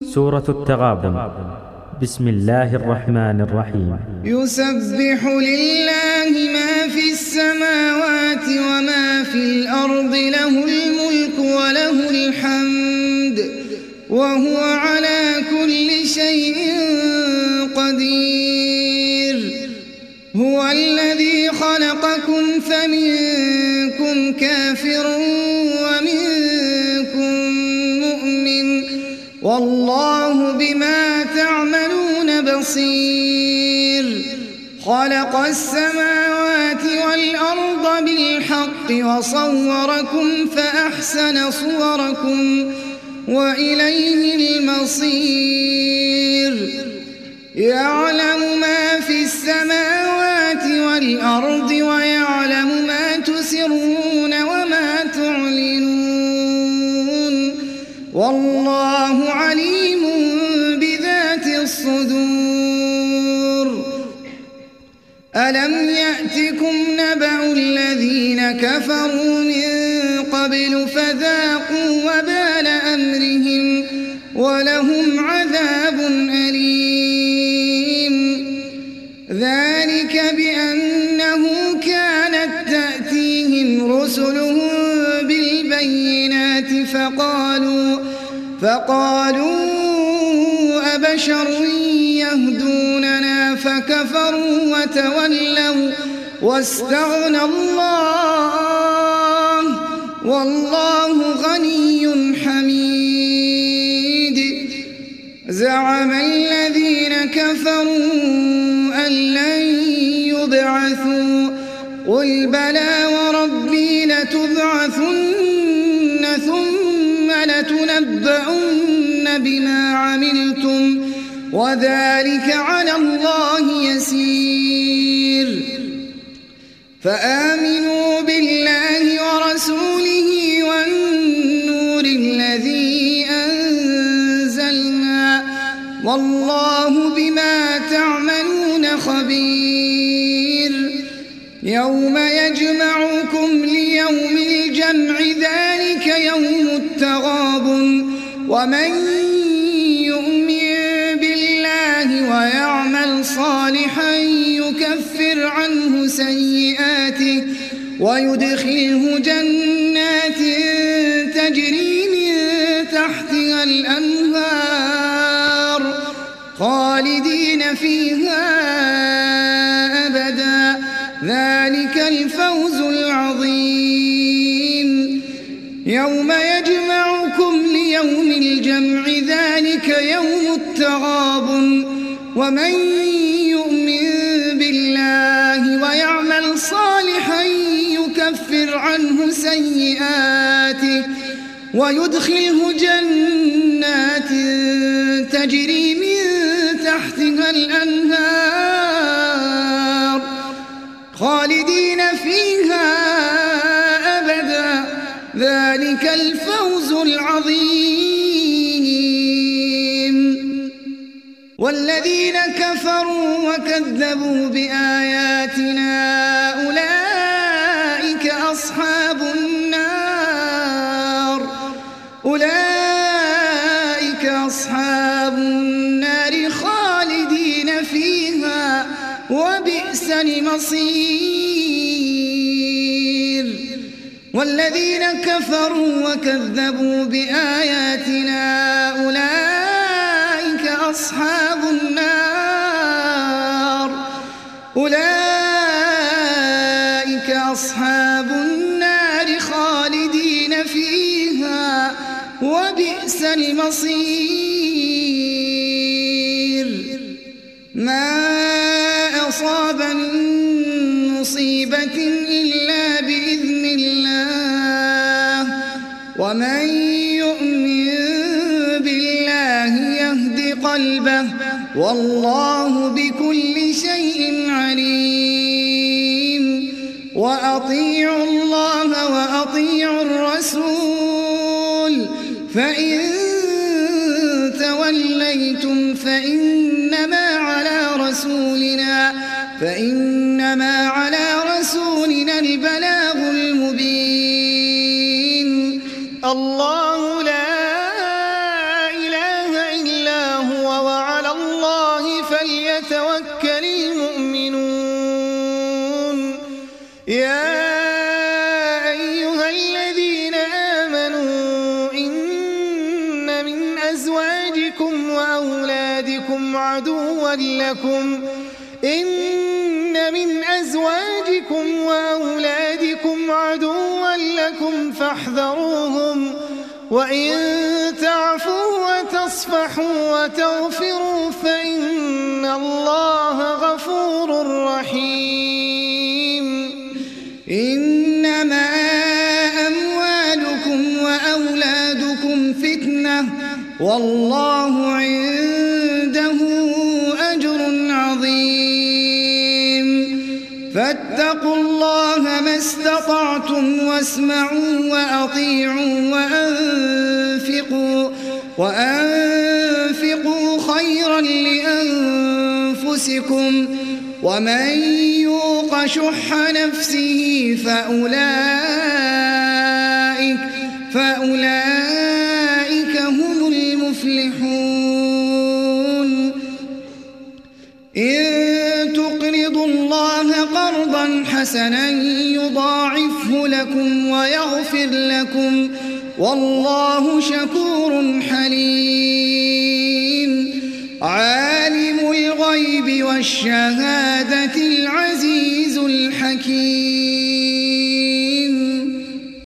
سورة التغابن. بسم الله الرحمن الرحيم. يسبح لله ما في السماوات وما في الأرض، له الملك وله الحمد وهو على كل شيء قدير. هو الذي خلقكم فمنكم كافر ومنكم مؤمن، والله بما تعملون بصير. خلق السماوات والأرض بالحق وصوركم فأحسن صوركم وإليه المصير. يعلم ما في السماوات والأرض ويعلم ما تسرون وما تعلنون، والله عليم بذات الصدور. ألم يأتكم نبأ الذين كفروا من قبل فذاقوا وبال أمرهم ولهم عذاب أليم. ذلك بأنه كانت تأتيهم رسلهم بالبينات فقالوا أبشر يهدوننا فكفروا وتولوا واستغنى الله والله غني حميد. زعم الذين كفروا أن لن يبعثوا، قل بلى وربي لتبعثن ثم لتنبؤن بما عملتم وذلك على الله يسير. فآمنوا بالله ورسوله والنور الذي أنزلنا، والله بما تعملون خبير. يوم يجمعكم ليوم الجمع ذلك يوم التغابن، ومن يؤمن بالله ويعمل صالحا يكفر عنه سيئاته ويدخله جنات تجري من تحتها الأنهار خالدين فيها أبدا، ذلك الفوز العظيم. يوم يجمعكم ليوم الجمع ذلك يوم التغابن، ومن يؤمن بالله ويعمل صالحا يكفر عنه سيئاته ويدخله جنات تجري من تحتها الأنهار خالدين فيها أبدا، ذلك الفوز العظيم. والذين كفروا وكذبوا بآياتنا أولئك أصحاب النار خالدين فيها وبئس المصير. والذين كفروا وكذبوا بآياتنا أولئك أصحاب النار خالدين فيها وبئس المصير. ما أصاب من مصيبة إلا بإذن الله، ومن يؤمن بالله يهد قلبه، والله بكل شيء عليم. وأطيعوا الله وأطيعوا الرسول، فإن توليتم فإنما على رسولنا البلاغ المبين. الله لا إله إلا أزواجكم وأولادكم عدوا لكم فاحذروهم وإن تعفوا وتصفحوا وتغفروا فإن الله غفور رحيم. إنما أموالكم وأولادكم فتنة والله عنده أجر عظيم. فاتقوا الله ما استطعتم واسمعوا وأطيعوا وأنفقوا خيرا لأنفسكم ومن يوق شح نفسه فأولئك هم المفلحون. إن تقرضوا الله قرضا حسنا يضاعفه لكم ويغفر لكم والله شكور حليم. عالم الغيب والشهادة العزيز الحكيم.